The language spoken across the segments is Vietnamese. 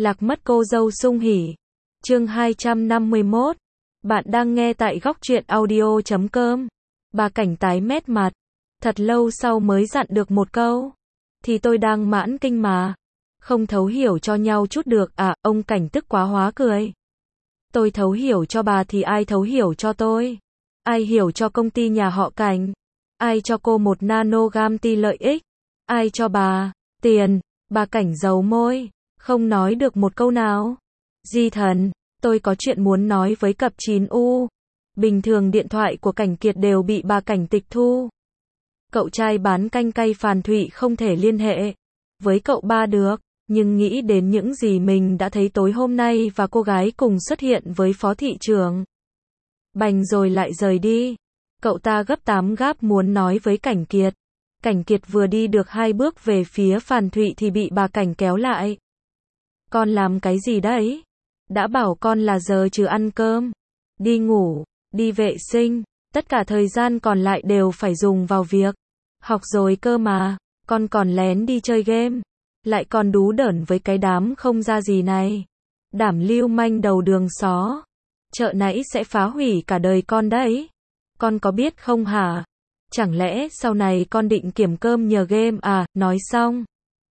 Lạc mất cô dâu sung hỉ. Chương 251. Bạn đang nghe tại góc truyện audio.com. Bà Cảnh tái mét mặt. Thật lâu sau mới dặn được một câu. Thì tôi đang mãn kinh mà. Không thấu hiểu cho nhau chút được à, ông Cảnh tức quá hóa cười. Tôi thấu hiểu cho bà thì ai thấu hiểu cho tôi? Ai hiểu cho công ty nhà họ Cảnh? Ai cho cô một nanogam ti lợi ích? Ai cho bà tiền? Bà Cảnh giấu môi, không nói được một câu nào. Di thần, tôi có chuyện muốn nói với cặp 9U. Bình thường điện thoại của Cảnh Kiệt đều bị bà Cảnh tịch thu. Cậu trai bán canh cay Phàn Thụy không thể liên hệ với cậu ba được, nhưng nghĩ đến những gì mình đã thấy tối hôm nay và cô gái cùng xuất hiện với phó thị trưởng. Bành rồi lại rời đi. Cậu ta gấp 8 gáp muốn nói với Cảnh Kiệt. Cảnh Kiệt vừa đi được 2 bước về phía Phàn Thụy thì bị bà Cảnh kéo lại. Con làm cái gì đấy? Đã bảo con là giờ trừ ăn cơm, đi ngủ, đi vệ sinh, tất cả thời gian còn lại đều phải dùng vào việc học rồi cơ mà, con còn lén đi chơi game, lại còn đú đởn với cái đám không ra gì này. Đảm lưu manh đầu đường xó, chợ nãy sẽ phá hủy cả đời con đấy. Con có biết không hả? Chẳng lẽ sau này con định kiểm cơm nhờ game à? Nói xong,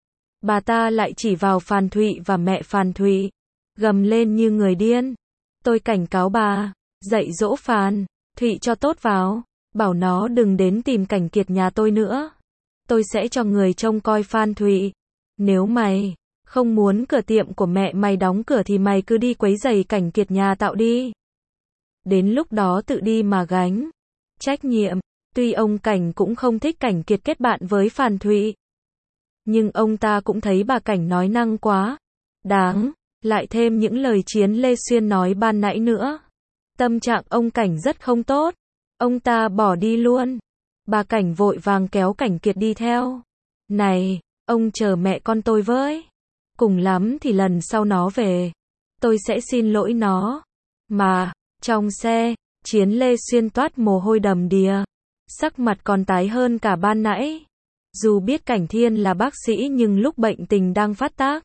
bà ta lại chỉ vào Phàn Thụy và mẹ Phàn Thụy, gầm lên như người điên. Tôi cảnh cáo bà, dạy dỗ Phàn Thụy cho tốt vào, bảo nó đừng đến tìm Cảnh Kiệt nhà tôi nữa. Tôi sẽ cho người trông coi Phàn Thụy. Nếu mày không muốn cửa tiệm của mẹ mày đóng cửa thì mày cứ đi quấy rầy Cảnh Kiệt nhà tạo đi. Đến lúc đó tự đi mà gánh trách nhiệm. Tuy ông Cảnh cũng không thích Cảnh Kiệt kết bạn với Phàn Thụy, nhưng ông ta cũng thấy bà Cảnh nói năng quá đáng, lại thêm những lời Chiến Lê Xuyên nói ban nãy nữa. Tâm trạng ông Cảnh rất không tốt. Ông ta bỏ đi luôn. Bà Cảnh vội vàng kéo Cảnh Kiệt đi theo. Này, ông chờ mẹ con tôi với. Cùng lắm thì lần sau nó về, tôi sẽ xin lỗi nó. Mà, trong xe, Chiến Lê Xuyên toát mồ hôi đầm đìa. Sắc mặt còn tái hơn cả ban nãy. Dù biết Cảnh Thiên là bác sĩ nhưng lúc bệnh tình đang phát tác,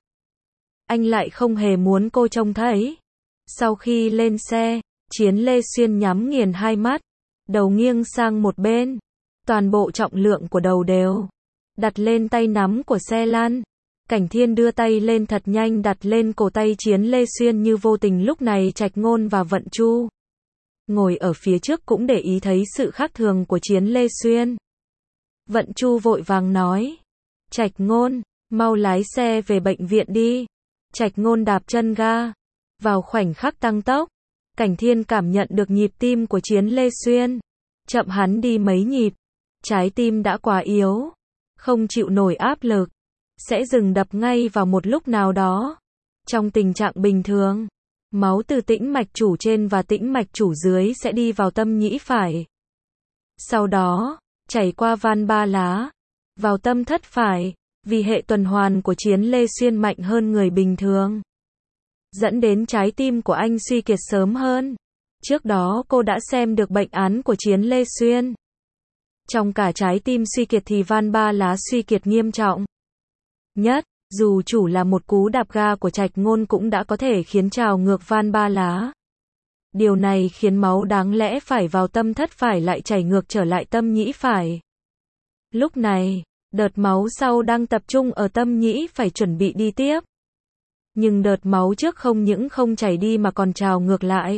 anh lại không hề muốn cô trông thấy. Sau khi lên xe, Chiến Lê Xuyên nhắm nghiền hai mắt, đầu nghiêng sang một bên. Toàn bộ trọng lượng của đầu đều đặt lên tay nắm của xe lăn. Cảnh Thiên đưa tay lên thật nhanh đặt lên cổ tay Chiến Lê Xuyên như vô tình. Lúc này Trạch Ngôn và Vận Chu ngồi ở phía trước cũng để ý thấy sự khác thường của Chiến Lê Xuyên. Vận Chu vội vàng nói, Trạch Ngôn, mau lái xe về bệnh viện đi. Trạch Ngôn đạp chân ga. Vào khoảnh khắc tăng tốc, Cảnh Thiên cảm nhận được nhịp tim của Chiến Lê Xuyên chậm hắn đi mấy nhịp. Trái tim đã quá yếu, không chịu nổi áp lực, sẽ dừng đập ngay vào một lúc nào đó. Trong tình trạng bình thường, máu từ tĩnh mạch chủ trên và tĩnh mạch chủ dưới sẽ đi vào tâm nhĩ phải. Sau đó, chảy qua van ba lá, vào tâm thất phải. Vì hệ tuần hoàn của Chiến Lê Xuyên mạnh hơn người bình thường, dẫn đến trái tim của anh suy kiệt sớm hơn. Trước đó cô đã xem được bệnh án của Chiến Lê Xuyên. Trong cả trái tim suy kiệt thì van ba lá suy kiệt nghiêm trọng nhất. Dù chủ là một cú đạp ga của Trạch Ngôn cũng đã có thể khiến trào ngược van ba lá. Điều này khiến máu đáng lẽ phải vào tâm thất phải lại chảy ngược trở lại tâm nhĩ phải. Lúc này, đợt máu sau đang tập trung ở tâm nhĩ phải chuẩn bị đi tiếp. Nhưng đợt máu trước không những không chảy đi mà còn trào ngược lại.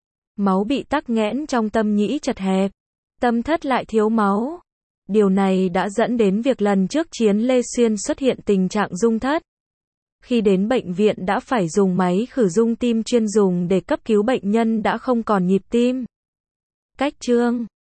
Máu bị tắc nghẽn trong tâm nhĩ chật hẹp. Tâm thất lại thiếu máu. Điều này đã dẫn đến việc lần trước Chiến Lê Xuyên xuất hiện tình trạng rung thất. Khi đến bệnh viện đã phải dùng máy khử rung tim chuyên dùng để cấp cứu bệnh nhân đã không còn nhịp tim. Cách chương